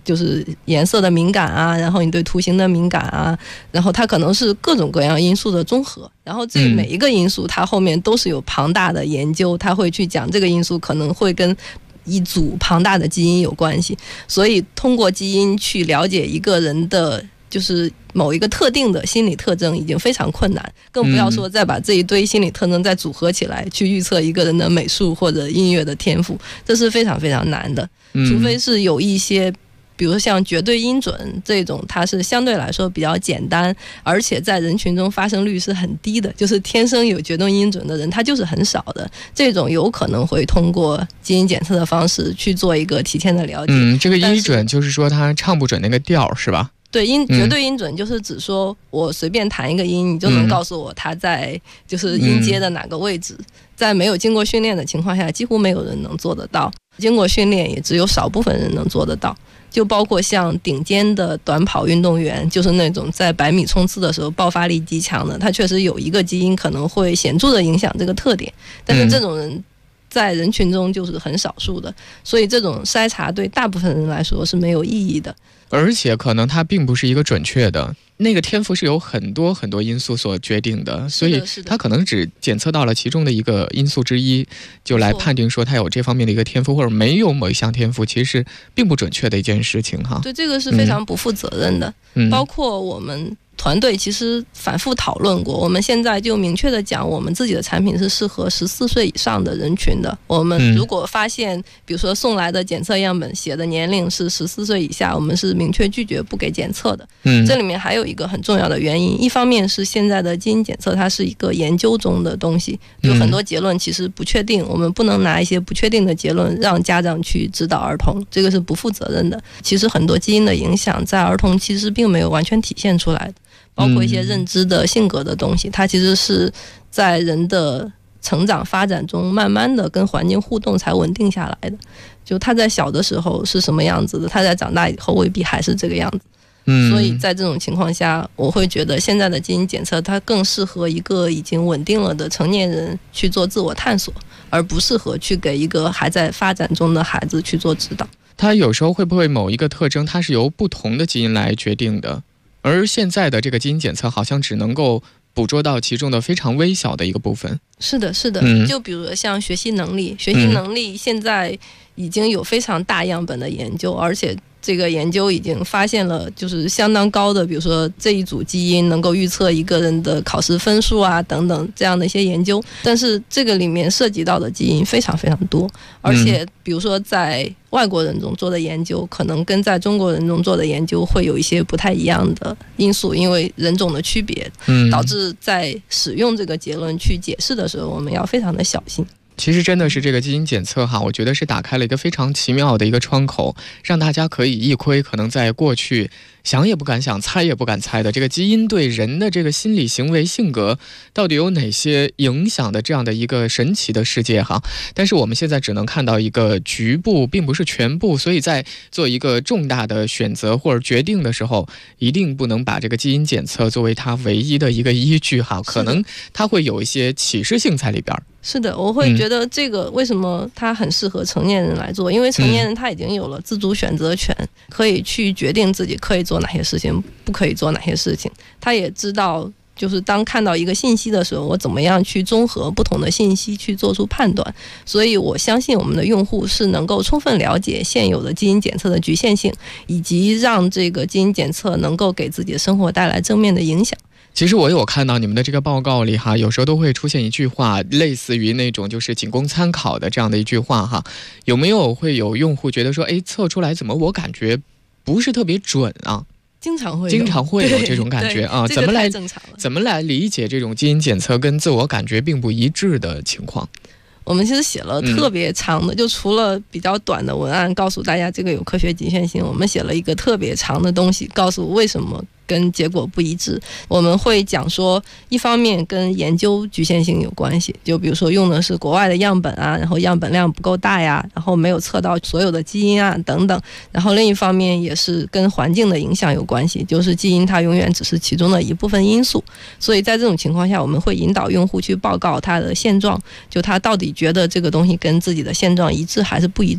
就是颜色的敏感啊，然后你对图形的敏感啊，然后它可能是各种各样因素的综合，然后这每一个因素它后面都是有庞大的研究，它会去讲这个因素可能会跟一组庞大的基因有关系，所以通过基因去了解一个人的就是某一个特定的心理特征已经非常困难，更不要说再把这一堆心理特征再组合起来去预测一个人的美术或者音乐的天赋，这是非常非常难的。除非是有一些比如像绝对音准这种，它是相对来说比较简单，而且在人群中发生率是很低的，就是天生有绝对音准的人他就是很少的，这种有可能会通过基因检测的方式去做一个提前的了解。 这个音准就是说他唱不准那个调是吧？ 对，绝对音准就是指说我随便弹一个音，你就能告诉我它在就是音阶的哪个位置，在没有经过训练的情况下几乎没有人能做得到，经过训练也只有少部分人能做得到，就包括像顶尖的短跑运动员，就是那种在100米冲刺的时候爆发力极强的，他确实有一个基因可能会显著的影响这个特点，但是这种人在人群中就是很少数的，所以这种筛查对大部分人来说是没有意义的， 而且可能它并不是一个准确的，那个天赋是有很多很多因素所决定的，所以它可能只检测到了其中的一个因素之一，就来判定说他有这方面的一个天赋或者没有某一项天赋，其实并不准确的一件事情哈。 对，这个是非常不负责任的。包括我们团队其实反复讨论过，我们现在就明确的讲，我们自己的产品是适合14岁以上的人群的。我们如果发现比如说送来的检测样本写的年龄是14岁以下，我们是明确拒绝不给检测的。这里面还有一个很重要的原因，一方面是现在的基因检测它是一个研究中的东西，就很多结论其实不确定，我们不能拿一些不确定的结论让家长去指导儿童，这个是不负责任的。其实很多基因的影响在儿童其实并没有完全体现出来的，包括一些认知的性格的东西，它其实是在人的成长发展中慢慢的跟环境互动才稳定下来的，就他在小的时候是什么样子的，他在长大以后未必还是这个样子。所以在这种情况下，我会觉得现在的基因检测它更适合一个已经稳定了的成年人去做自我探索，而不适合去给一个还在发展中的孩子去做指导。 它有时候会不会某一个特征它是由不同的基因来决定的，而现在的这个基因检测好像只能够捕捉到其中的非常微小的一个部分。 是的，是的，就比如像学习能力，学习能力现在已经有非常大样本的研究，而且这个研究已经发现了就是相当高的，比如说这一组基因能够预测一个人的考试分数啊等等这样的一些研究，但是这个里面涉及到的基因非常非常多，而且比如说在外国人中做的研究可能跟在中国人中做的研究会有一些不太一样的因素，因为人种的区别导致在使用这个结论去解释的时候我们要非常的小心。 其实真的是这个基因检测哈，我觉得是打开了一个非常奇妙的一个窗口，让大家可以一窥可能在过去想也不敢想猜也不敢猜的这个基因对人的这个心理行为性格到底有哪些影响的这样的一个神奇的世界哈。但是我们现在只能看到一个局部并不是全部，所以在做一个重大的选择或者决定的时候一定不能把这个基因检测作为它唯一的一个依据哈，可能它会有一些启示性在里边。 是的，我会觉得这个为什么它很适合成年人来做，因为成年人他已经有了自主选择权，可以去决定自己可以做哪些事情，不可以做哪些事情，他也知道就是当看到一个信息的时候我怎么样去综合不同的信息去做出判断，所以我相信我们的用户是能够充分了解现有的基因检测的局限性，以及让这个基因检测能够给自己的生活带来正面的影响。 其实我有看到你们的这个报告里哈，有时候都会出现一句话，类似于那种就是仅供参考的这样的一句话哈，有没有会有用户觉得说，哎，测出来怎么我感觉不是特别准啊？ 经常会有这种感觉啊，怎么来理解这种基因检测跟自我感觉并不一致的情况？ 我们其实写了特别长的，就除了比较短的文案告诉大家这个有科学局限性，我们写了一个特别长的东西告诉为什么跟结果不一致。我们会讲说一方面跟研究局限性有关系，就比如说用的是国外的样本啊，然后样本量不够大呀，然后没有测到所有的基因啊等等，然后另一方面也是跟环境的影响有关系，就是基因它永远只是其中的一部分因素，所以在这种情况下我们会引导用户去报告他的现状，就他到底觉得这个东西跟自己的现状一致还是不一致，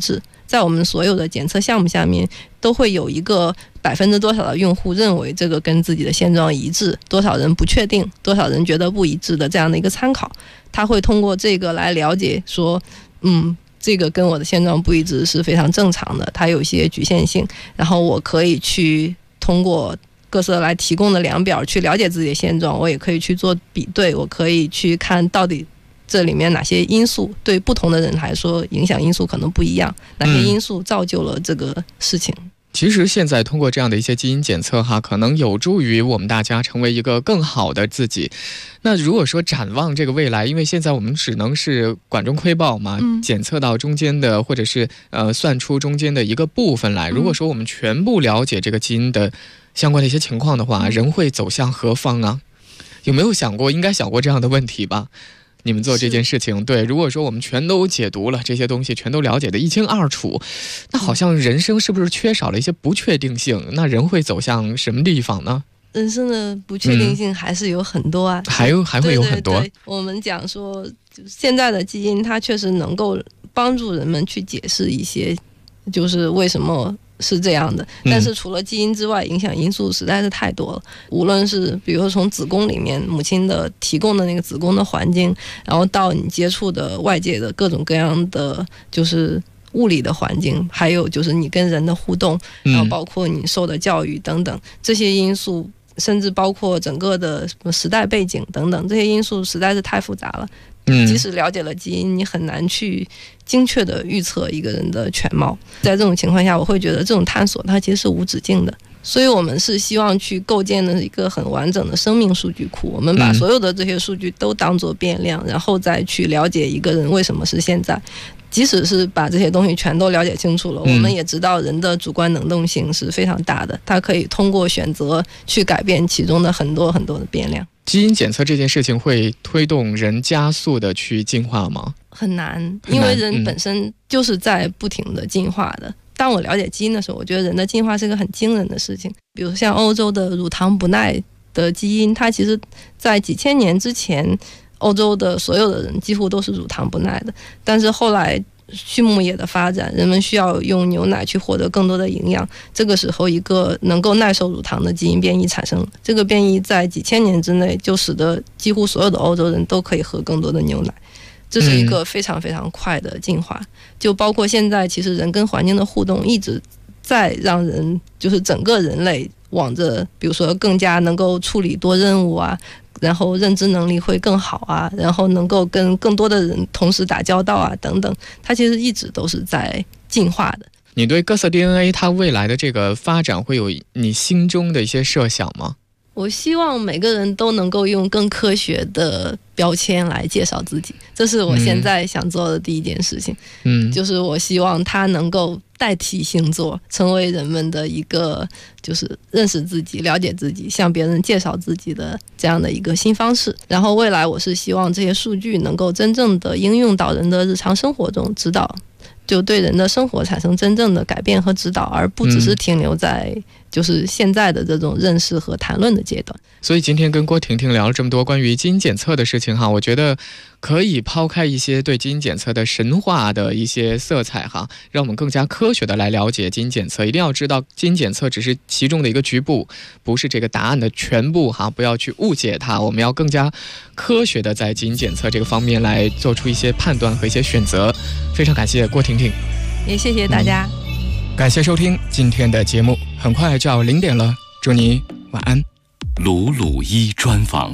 在我们所有的检测项目下面都会有一个多少的用户认为这个跟自己的现状一致，多少人不确定，多少人觉得不一致的这样的一个参考，他会通过这个来了解说这个跟我的现状不一致是非常正常的，它有一些局限性，然后我可以去通过各色来提供的量表去了解自己的现状，我也可以去做比对，我可以去看到底这里面哪些因素对不同的人来说影响因素可能不一样，哪些因素造就了这个事情。 其实现在通过这样的一些基因检测可能有助于我们大家成为一个更好的自己。那如果说展望这个未来，因为现在我们只能是管中窥豹嘛，检测到中间的或者是算出中间的一个部分来，如果说我们全部了解这个基因的相关的一些情况的话，人会走向何方啊？有没有想过，应该想过这样的问题吧？你们做这件事情，对，如果说我们全都解读了这些东西，全都了解的一清二楚，那好像人生是不是缺少了一些不确定性？那人会走向什么地方呢？ 人生的不确定性还是有很多啊， 还会有很多。 对，我们讲说现在的基因它确实能够帮助人们去解释一些就是为什么是这样的，但是除了基因之外，影响因素实在是太多了。无论是比如说从子宫里面母亲的提供的那个子宫的环境，然后到你接触的外界的各种各样的就是物理的环境，还有就是你跟人的互动，然后包括你受的教育等等，这些因素，甚至包括整个的什么时代背景等等，这些因素实在是太复杂了。即使了解了基因，你很难去精确的预测一个人的全貌。在这种情况下，我会觉得这种探索它其实是无止境的。所以我们是希望去构建的一个很完整的生命数据库，我们把所有的这些数据都当作变量，然后再去了解一个人为什么是现在。即使是把这些东西全都了解清楚了，我们也知道人的主观能动性是非常大的，它可以通过选择去改变其中的很多很多的变量。 基因检测这件事情会推动人加速的去进化吗？ 很难，因为人本身就是在不停的进化的。当我了解基因的时候，我觉得人的进化是一个很惊人的事情。比如像欧洲的乳糖不耐的基因，它其实在几千年之前，欧洲的所有的人几乎都是乳糖不耐的，但是后来畜牧业的发展，人们需要用牛奶去获得更多的营养，这个时候一个能够耐受乳糖的基因变异产生了。这个变异在几千年之内就使得几乎所有的欧洲人都可以喝更多的牛奶，这是一个非常非常快的进化。就包括现在其实人跟环境的互动一直在让人就是整个人类往着比如说更加能够处理多任务啊，然后认知能力会更好啊，然后能够跟更多的人同时打交道啊等等，它其实一直都是在进化的。 你对各色 DNA 它未来的这个发展会有你心中的一些设想吗？ 我希望每个人都能够用更科学的标签来介绍自己，这是我现在想做的第一件事情。就是我希望它能够代替星座，成为人们的一个就是认识自己、了解自己、向别人介绍自己的这样的一个新方式。然后未来我是希望这些数据能够真正的应用到人的日常生活中，指导就对人的生活产生真正的改变和指导，而不只是停留在就是现在的这种认识和谈论的阶段。 所以今天跟郭婷婷聊了这么多关于基因检测的事情我觉得可以抛开一些对基因检测的神话的一些色彩让我们更加科学的来了解基因检测。一定要知道基因检测只是其中的一个局部，不是这个答案的全部不要去误解它。我们要更加科学的在基因检测这个方面来做出一些判断和一些选择。非常感谢郭婷婷， 也谢谢大家。 感谢收听今天的节目，很快就要0点了，祝你晚安。 鲁鲁一专访。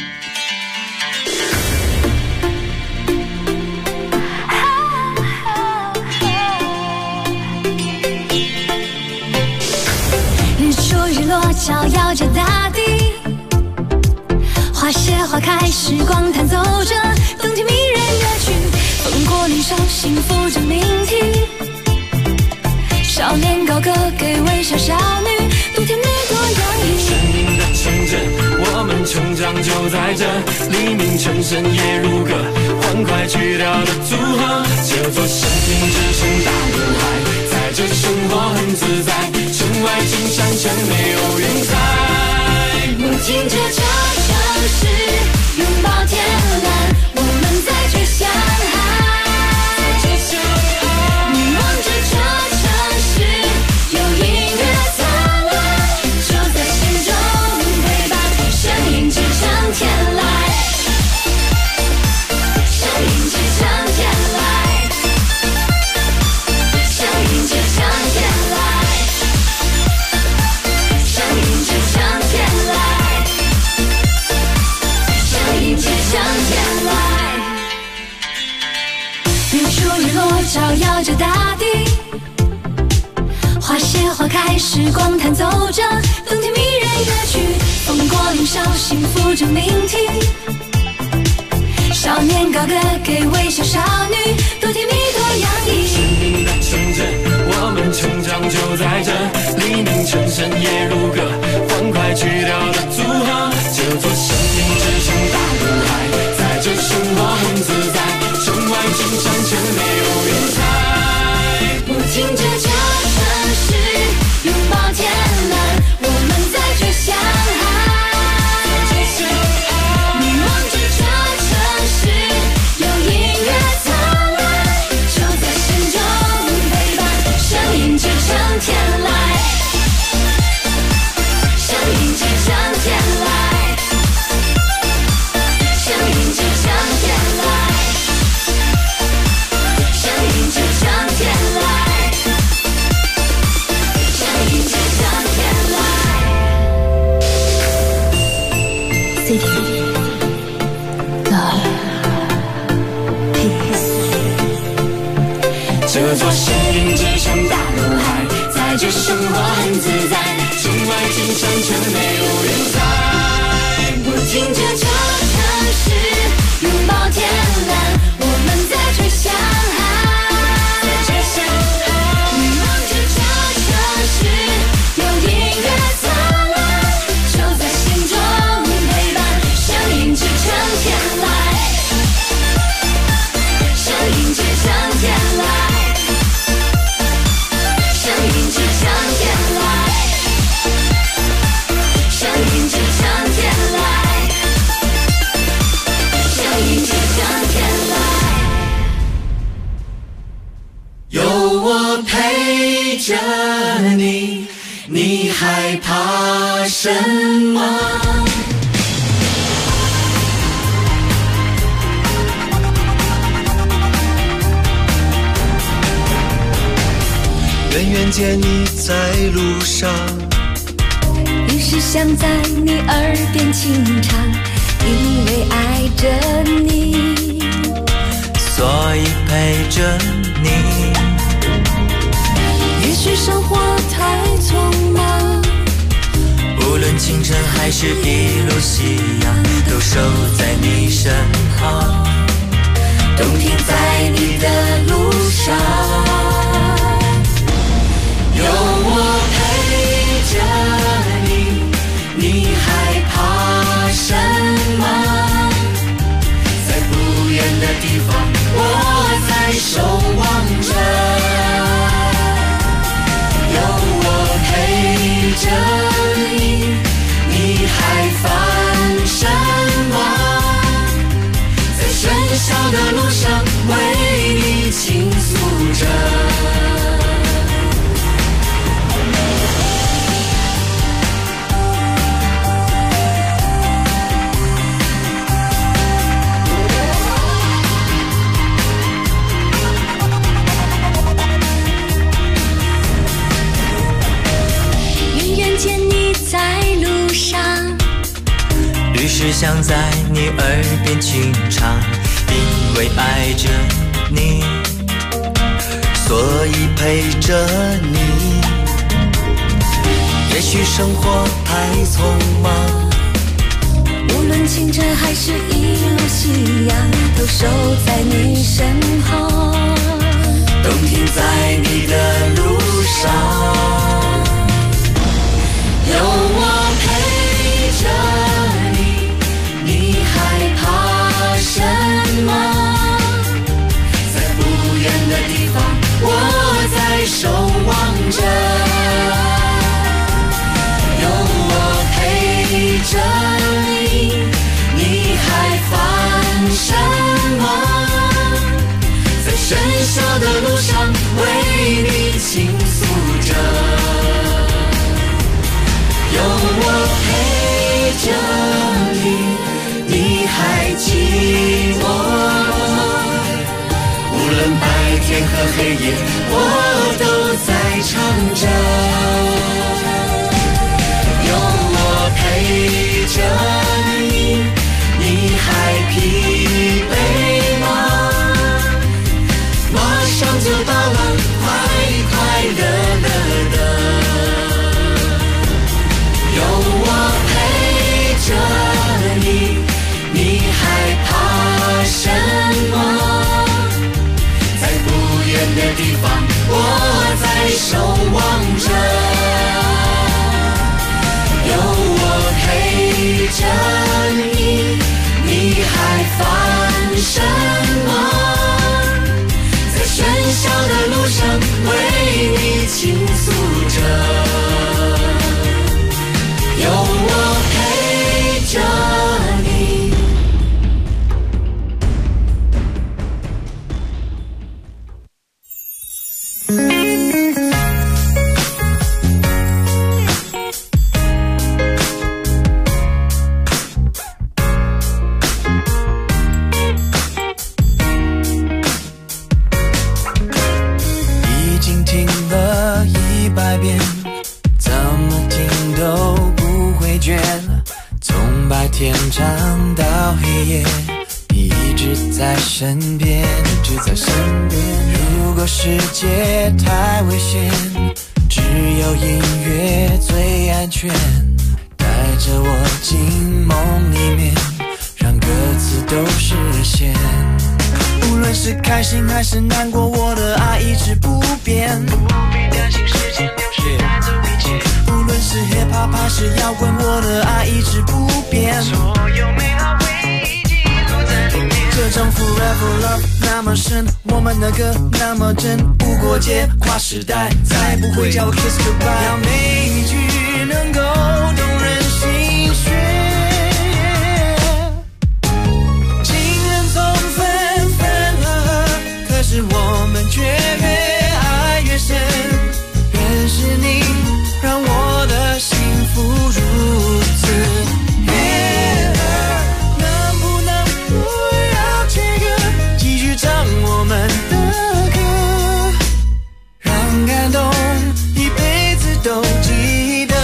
日出日落照耀着大地，花谢花开时光弹奏着动听迷人乐曲，风过脸上幸福着铭记，少年高歌给微笑少女，冬天那朵洋溢。生命的城镇，我们成长就在这，黎明晨晨夜如歌，欢快曲调的组合，这座生命之城大人海，在这生活很自在，城外青山城内有云彩。我听着这城市拥抱天蓝，我们在追向海，你望着这花开，时光弹奏着动听迷人乐曲，风过林梢，幸福着聆听。少年高歌给微笑少女，多甜蜜多洋溢。生命的城镇，我们成长就在这，黎明晨晨夜如歌，欢快曲调的组合。这座生命之城大如海，在这生活很自在，城外金山却没有云彩。我听着这城市拥抱天蓝，我们在追向海。天来，声音支撑天来，声音支撑天来，声音支撑天来，声音支撑天来。City, love, peace。这座声音支撑大如海。在这生活很自在，城外金山却没有人在。我听着这城市拥抱天蓝，我们在追向海，你望着这城市有音乐灿烂，就在心中陪伴，声音支撑天来，声音支撑天来。有我陪着你，你害怕什么？ 远远见你在路上， 于是想在你耳边轻唱，因为爱着你， 所以陪着你。 也许生活太匆忙， 无论清晨还是一路夕阳，都守在你身旁， 冬天在你的路上。 有我陪着你，你害怕什么？在不远的地方，我在守望着。有我陪着你，你还烦什么？在喧嚣的路上，为你倾诉着。于是想在你耳边轻唱，因为爱着你，所以陪着你。也许生活太匆忙， 无论清晨还是一路夕阳，都守在你身旁， 冬天在你的路上。有我陪着你，你害怕什么？在不远的地方，我在守望着。有我陪着你，你还烦什么？在喧嚣的路上，为你倾诉着。有我陪着你，你还寂寞？无论白天和黑夜，我都在唱着。有我陪着你，你还疲惫吗？马上就到了，快快乐乐的。 什么？在喧嚣的路上为你倾诉着，有我陪着你。 已经听了100遍，怎么听都不会倦，从白天唱到黑夜，你一直在身边，一直在身边。如果世界太危险，只有音乐最安全，带着我进梦里面，让歌词都实现。无论是开心还是难过，我的爱一直不变，不必担心时间流逝带走一切。无论是 hip hop 还是摇滚，我的爱一直不变，所有美好回忆记录在里面。这种 forever love 那么深，我们的歌那么真，无国界跨时代，再不会叫我 kiss goodbye。要每一句能够动人心弦，可是我们却越爱越深，原是你让我的幸福如此。能不能不要切割，继续唱我们的歌，让感动一辈子都记得。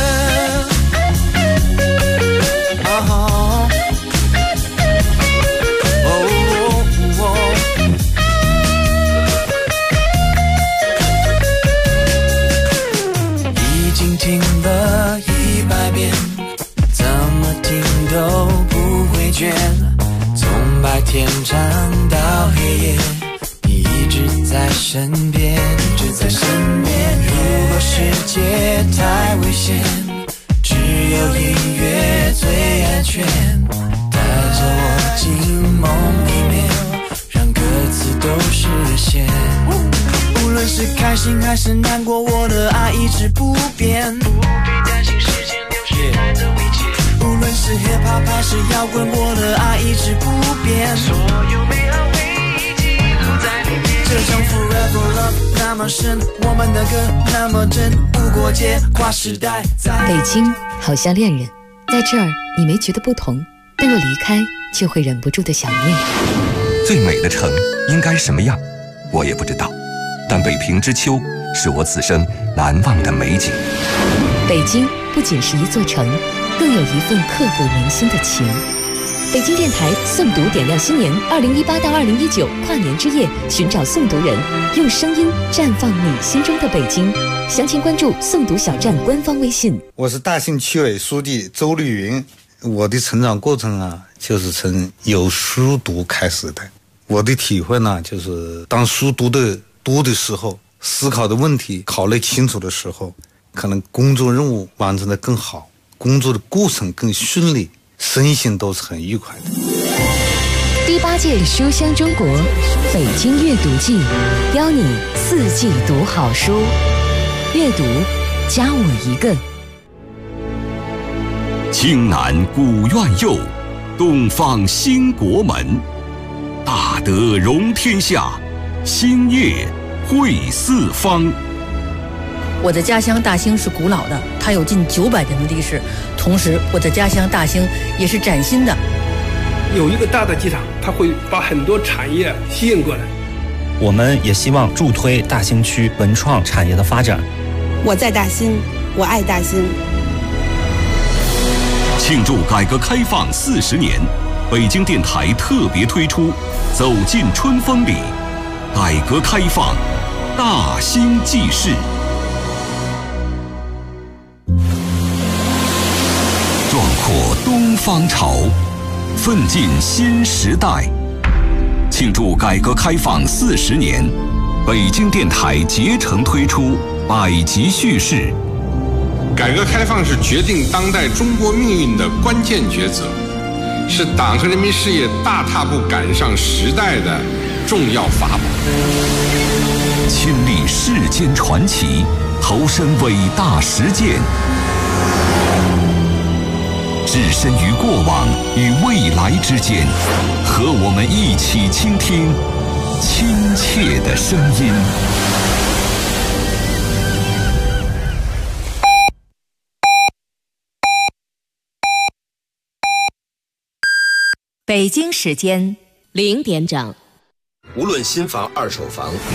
听了100遍，怎么听都不会倦，从白天唱到黑夜，你一直在身边，一直在身边。如果世界太危险，只有音乐最安全，带着我进梦里面，让歌词都实现。无论是开心还是难过，我的爱一直不变，不必担心时间流逝带走一切。无论是 hip hop 还是摇滚，我的爱一直不变，所有美好回忆记录在里面。这种 forever love 那么深，我们的歌那么真，无国界跨时代。 北京好像恋人，在这儿你没觉得不同，但若离开就会忍不住的想念。 最美的城应该什么样，我也不知道，但北平之秋是我此生难忘的美景。 北京不仅是一座城，更有一份刻骨铭心的情。北京电台诵读点亮新年2018到2019跨年之夜，寻找诵读人，用声音绽放你心中的北京。详情关注诵读小站官方微信。 我是大兴区委书记周绿云。我的成长过程啊，就是从有书读开始的。我的体会呢，就是当书读的多的时候，思考的问题考虑清楚的时候，可能工作任务完成的更好，工作的过程更顺利，身心都是很愉快的。 第8届书香中国北京阅读季，邀你4季读好书，阅读加我一个。 青南古院右，东方兴国门，大德容天下，兴业汇四方。 我的家乡大兴是古老的，它有近900年的历史，同时我的家乡大兴也是崭新的。 有一个大的机场，它会把很多产业吸引过来。 我们也希望助推大兴区文创产业的发展。 我在大兴，我爱大兴。 庆祝改革开放40年，北京电台特别推出《走进春风里》，改革开放大兴纪事。壮阔东方潮，奋进新时代。庆祝改革开放40年，北京电台竭诚推出百集叙事。 改革开放是决定当代中国命运的关键抉择， 是党和人民事业大踏步赶上时代的重要法宝。 亲历世间传奇，投身伟大实践，置身于过往与未来之间，和我们一起倾听亲切的声音。 北京时间 0点整。 无论新房、二手房，